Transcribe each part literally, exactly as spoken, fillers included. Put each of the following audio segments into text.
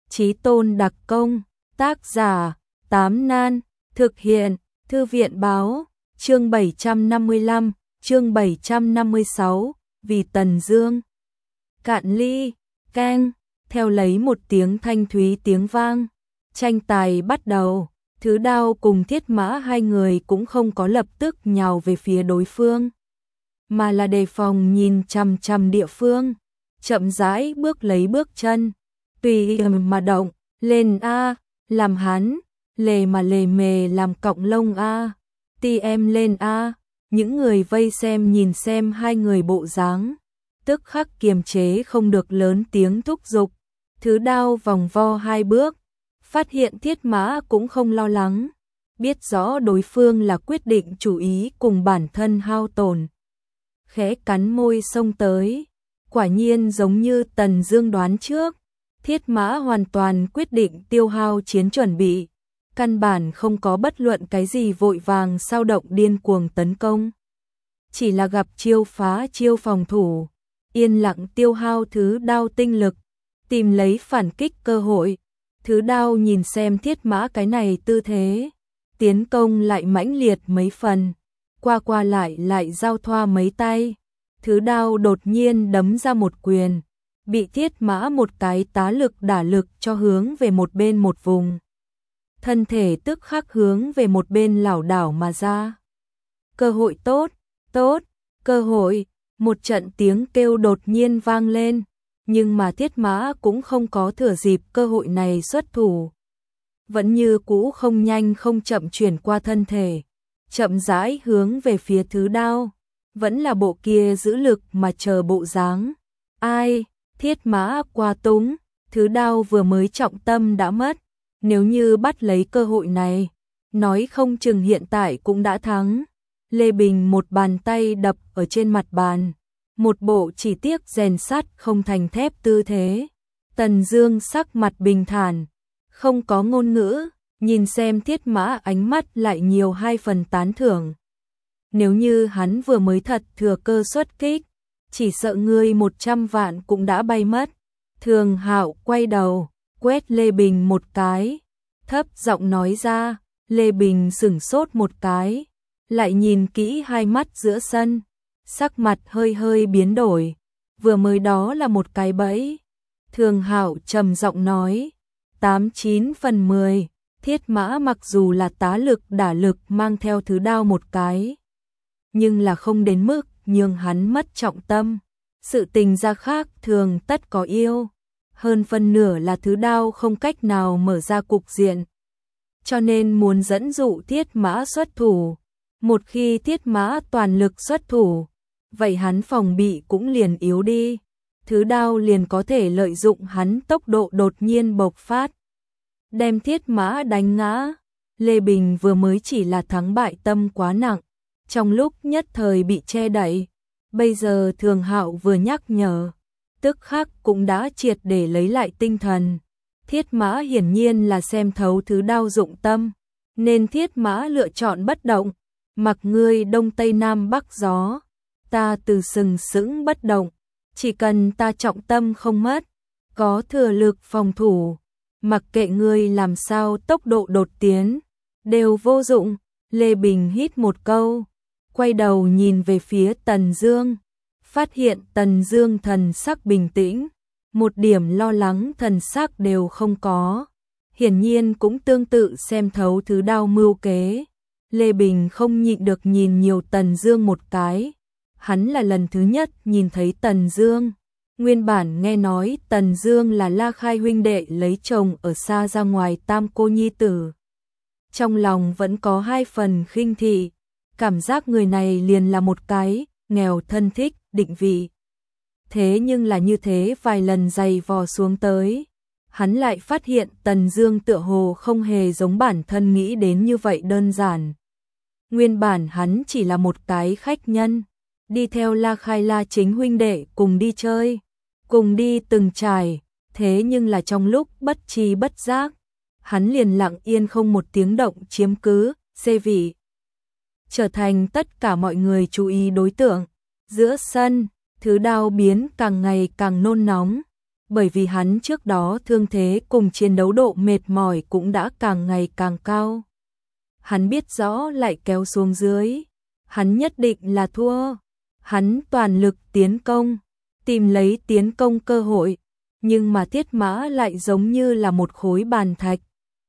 Chí tôn đặc công, tác giả, Tám Nan, thực hiện, Thư viện báo, chương bảy trăm năm mươi lăm, chương bảy trăm năm mươi sáu, vì Tần Dương. Cạn ly, keng, theo lấy một tiếng thanh thúy tiếng vang, tranh tài bắt đầu. Thứ Đao cùng Thiết Mã hai người cũng không có lập tức nhào về phía đối phương, mà là đề phòng nhìn chằm chằm địa phương, chậm rãi bước lấy bước chân, tùy mà động, lên a, làm hắn, lề mà lề mề làm cọng lông a, ti em lên a. Những người vây xem nhìn xem hai người bộ dáng, tức khắc kiềm chế không được lớn tiếng thúc giục. Thứ Đao vòng vo hai bước, phát hiện Thiết Mã cũng không lo lắng, biết rõ đối phương là quyết định chủ ý cùng bản thân hao tổn. Khẽ cắn môi xông tới, quả nhiên giống như Tần Dương đoán trước, Thiết Mã hoàn toàn quyết định tiêu hao chiến chuẩn bị, căn bản không có bất luận cái gì vội vàng sao động điên cuồng tấn công. Chỉ là gặp chiêu phá chiêu phòng thủ, yên lặng tiêu hao Thứ Đao tinh lực, tìm lấy phản kích cơ hội. Thứ Đao nhìn xem Thiết Mã cái này tư thế, tiến công lại mãnh liệt mấy phần, qua qua lại lại giao thoa mấy tay. Thứ Đao đột nhiên đấm ra một quyền, bị Thiết Mã một cái tá lực đả lực cho hướng về một bên một vùng. Thân thể tức khắc hướng về một bên lảo đảo mà ra. Cơ hội tốt, tốt, cơ hội, một trận tiếng kêu đột nhiên vang lên. Nhưng mà Thiết Mã cũng không có thừa dịp cơ hội này xuất thủ. Vẫn như cũ không nhanh không chậm chuyển qua thân thể, chậm rãi hướng về phía Thứ Đao, vẫn là bộ kia giữ lực mà chờ bộ dáng. Ai, Thiết Mã qua túng, Thứ Đao vừa mới trọng tâm đã mất, nếu như bắt lấy cơ hội này, nói không chừng hiện tại cũng đã thắng. Lê Bình một bàn tay đập ở trên mặt bàn, một bộ chỉ tiếc rèn sắt không thành thép tư thế. Tần Dương sắc mặt bình thản, không có ngôn ngữ, nhìn xem Thiết Mã ánh mắt lại nhiều hai phần tán thưởng. Nếu như hắn vừa mới thật thừa cơ xuất kích, chỉ sợ ngươi một trăm vạn cũng đã bay mất. Thường Hạo quay đầu, quét Lê Bình một cái, thấp giọng nói ra. Lê Bình sững sốt một cái, lại nhìn kỹ hai mắt giữa sân, sắc mặt hơi hơi biến đổi, vừa mới đó là một cái bẫy. Thường Hạo trầm giọng nói, tám chín phần mười, Thiết Mã mặc dù là tá lực đả lực mang theo Thứ Đao một cái, nhưng là không đến mức nhường hắn mất trọng tâm. Sự tình ra khác thường tất có yêu, hơn phân nửa là Thứ Đao không cách nào mở ra cục diện, cho nên muốn dẫn dụ Thiết Mã xuất thủ. Một khi Thiết Mã toàn lực xuất thủ, vậy hắn phòng bị cũng liền yếu đi, Thứ Đao liền có thể lợi dụng hắn tốc độ đột nhiên bộc phát, đem Thiết Mã đánh ngã. Lê Bình vừa mới chỉ là thắng bại tâm quá nặng, trong lúc nhất thời bị che đậy, bây giờ Thường Hạo vừa nhắc nhở, tức khắc cũng đã triệt để lấy lại tinh thần. Thiết Mã hiển nhiên là xem thấu Thứ Đao dụng tâm, nên Thiết Mã lựa chọn bất động, mặc ngươi đông tây nam bắc gió, ta từ sừng sững bất động, chỉ cần ta trọng tâm không mất, có thừa lực phòng thủ, mặc kệ ngươi làm sao tốc độ đột tiến, đều vô dụng. Lê Bình hít một câu, quay đầu nhìn về phía Tần Dương, phát hiện Tần Dương thần sắc bình tĩnh, một điểm lo lắng thần sắc đều không có, hiển nhiên cũng tương tự xem thấu Thứ Đao mưu kế. Lê Bình không nhịn được nhìn nhiều Tần Dương một cái, hắn là lần thứ nhất nhìn thấy Tần Dương, nguyên bản nghe nói Tần Dương là La Khai huynh đệ lấy chồng ở xa ra ngoài tam cô nhi tử, trong lòng vẫn có hai phần khinh thị, cảm giác người này liền là một cái nghèo thân thích định vị. Thế nhưng là như thế vài lần giày vò xuống tới, hắn lại phát hiện Tần Dương tựa hồ không hề giống bản thân nghĩ đến như vậy đơn giản. Nguyên bản hắn chỉ là một cái khách nhân, đi theo La Khai La Chính huynh đệ cùng đi chơi, cùng đi từng trải, thế nhưng là trong lúc bất tri bất giác, hắn liền lặng yên không một tiếng động chiếm cứ xê vị, trở thành tất cả mọi người chú ý đối tượng. Giữa sân, Thứ Đao biến càng ngày càng nôn nóng, bởi vì hắn trước đó thương thế cùng chiến đấu độ mệt mỏi cũng đã càng ngày càng cao. Hắn biết rõ lại kéo xuống dưới, hắn nhất định là thua. Hắn toàn lực tiến công, tìm lấy tiến công cơ hội, nhưng mà Thiết Mã lại giống như là một khối bàn thạch.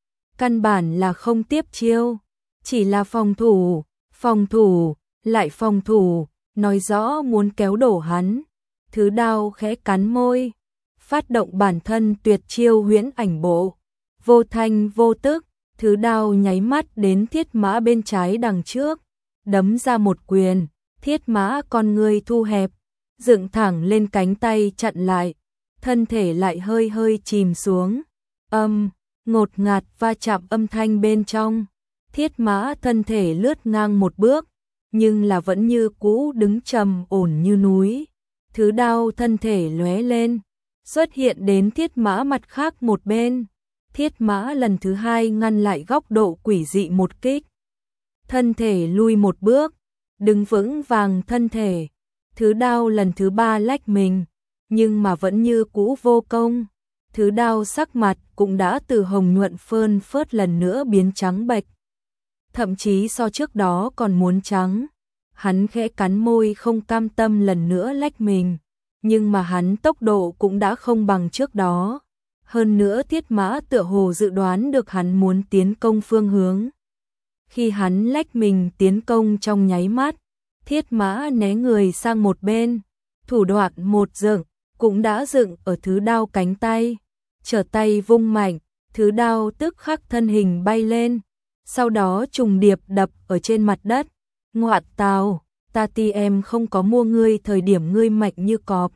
Căn bản là không tiếp chiêu, chỉ là phòng thủ, phòng thủ, lại phòng thủ, nói rõ muốn kéo đổ hắn. Thứ Đao khẽ cắn môi, phát động bản thân tuyệt chiêu huyễn ảnh bộ, vô thanh vô tức, Thứ Đao nháy mắt đến Thiết Mã bên trái đằng trước, đấm ra một quyền. Thiết Mã con người thu hẹp, dựng thẳng lên cánh tay chặn lại, thân thể lại hơi hơi chìm xuống. Âm, ngột ngạt va chạm âm thanh bên trong. Thiết Mã thân thể lướt ngang một bước, nhưng là vẫn như cũ đứng trầm ổn như núi. Thứ Đao thân thể lóe lên, xuất hiện đến Thiết Mã mặt khác một bên. Thiết Mã lần thứ hai ngăn lại góc độ quỷ dị một kích. Thân thể lui một bước, đứng vững vàng thân thể. Thứ Đao lần thứ ba lách mình, nhưng mà vẫn như cũ vô công. Thứ Đao sắc mặt cũng đã từ hồng nhuận phơn phớt lần nữa biến trắng bệch. Thậm chí so trước đó còn muốn trắng. Hắn khẽ cắn môi không cam tâm lần nữa lách mình, nhưng mà hắn tốc độ cũng đã không bằng trước đó. Hơn nữa Thiết Mã tựa hồ dự đoán được hắn muốn tiến công phương hướng. Khi hắn lách mình tiến công trong nháy mắt, Thiết Mã né người sang một bên, thủ đoạn một dựng, cũng đã dựng ở Thứ Đao cánh tay, trở tay vung mạnh, Thứ Đao tức khắc thân hình bay lên, sau đó trùng điệp đập ở trên mặt đất. Ngoạn tào, ta ti em không có mua ngươi thời điểm ngươi mạnh như cọp.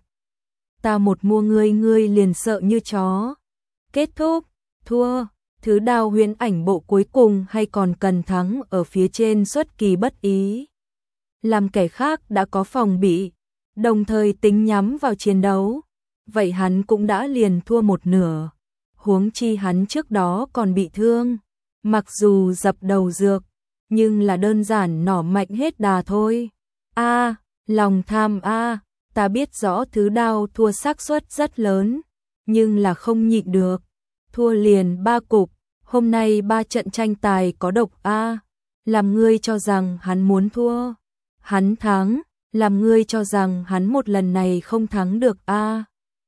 Ta một mua ngươi ngươi liền sợ như chó. Kết thúc, thua. Thứ Đao huyễn ảnh bộ cuối cùng hay còn cần thắng ở phía trên xuất kỳ bất ý. Làm kẻ khác đã có phòng bị, đồng thời tính nhắm vào chiến đấu, vậy hắn cũng đã liền thua một nửa. Huống chi hắn trước đó còn bị thương, mặc dù dập đầu dược, nhưng là đơn giản nỏ mạnh hết đà thôi. A, à, lòng tham a, à, ta biết rõ Thứ Đao thua xác suất rất lớn, nhưng là không nhịn được. Thua liền ba cục, hôm nay ba trận tranh tài có độc a, à, làm ngươi cho rằng hắn muốn thua. Hắn thắng, làm ngươi cho rằng hắn một lần này không thắng được a. À.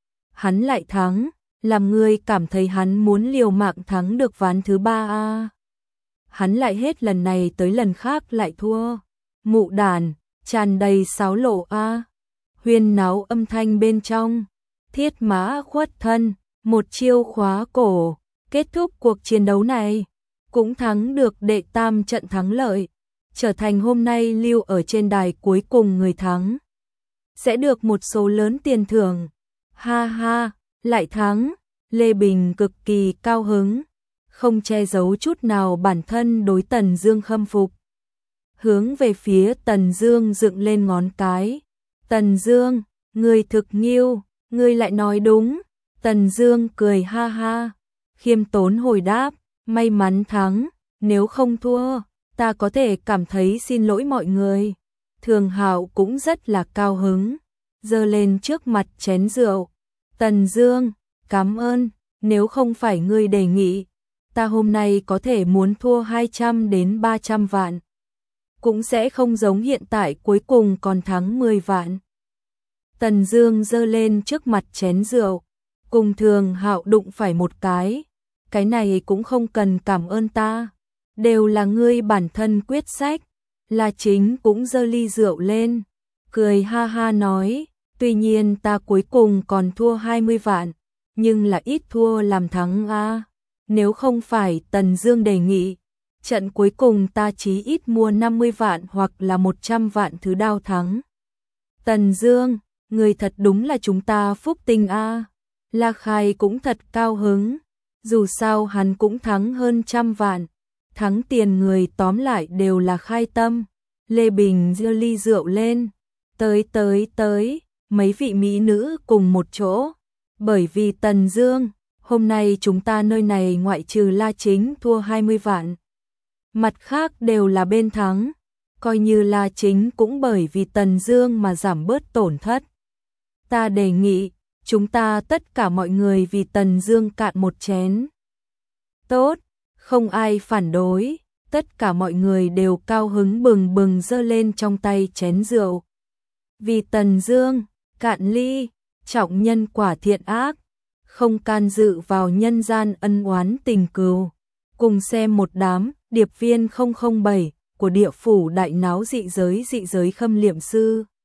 Hắn lại thắng, làm ngươi cảm thấy hắn muốn liều mạng thắng được ván thứ ba a. À. Hắn lại hết lần này tới lần khác lại thua. Mụ đàn, tràn đầy sáo lộ a. À. Huyên náo âm thanh bên trong, Thiết Mã khuất thân, một chiêu khóa cổ, kết thúc cuộc chiến đấu này, cũng thắng được đệ tam trận thắng lợi, trở thành hôm nay lưu ở trên đài cuối cùng người thắng. Sẽ được một số lớn tiền thưởng. Ha ha, lại thắng. Lê Bình cực kỳ cao hứng, không che giấu chút nào bản thân đối Tần Dương khâm phục. Hướng về phía Tần Dương dựng lên ngón cái. Tần Dương, ngươi thực nghiêu, ngươi lại nói đúng. Tần Dương cười ha ha, khiêm tốn hồi đáp, may mắn thắng, nếu không thua, ta có thể cảm thấy xin lỗi mọi người. Thường Hạo cũng rất là cao hứng, giơ lên trước mặt chén rượu. Tần Dương, cảm ơn, nếu không phải ngươi đề nghị, ta hôm nay có thể muốn thua hai trăm đến ba trăm vạn. Cũng sẽ không giống hiện tại cuối cùng còn thắng mười vạn. Tần Dương giơ lên trước mặt chén rượu, cùng Thường Hạo đụng phải một cái. Cái này cũng không cần cảm ơn ta, đều là ngươi bản thân quyết sách. La Chính cũng giơ ly rượu lên, cười ha ha nói, tuy nhiên ta cuối cùng còn thua hai mươi vạn, nhưng là ít thua làm thắng a. Nếu không phải Tần Dương đề nghị, trận cuối cùng ta chí ít mua năm mươi vạn hoặc là một trăm vạn Thứ Đao thắng. Tần Dương, người thật đúng là chúng ta phúc tinh a. La Khai cũng thật cao hứng, dù sao hắn cũng thắng hơn trăm vạn, thắng tiền người tóm lại đều là khai tâm. Lê Bình giơ ly rượu lên, tới tới tới, mấy vị mỹ nữ cùng một chỗ, bởi vì Tần Dương, hôm nay chúng ta nơi này ngoại trừ La Chính thua hai mươi vạn, mặt khác đều là bên thắng, coi như La Chính cũng bởi vì Tần Dương mà giảm bớt tổn thất. Ta đề nghị, chúng ta tất cả mọi người vì Tần Dương cạn một chén. Tốt, không ai phản đối, tất cả mọi người đều cao hứng bừng bừng giơ lên trong tay chén rượu. Vì Tần Dương, cạn ly, trọng nhân quả thiện ác, không can dự vào nhân gian ân oán tình cừu. Cùng xem một đám điệp viên không không bảy của địa phủ đại náo dị giới dị giới Khâm Liệm Sư.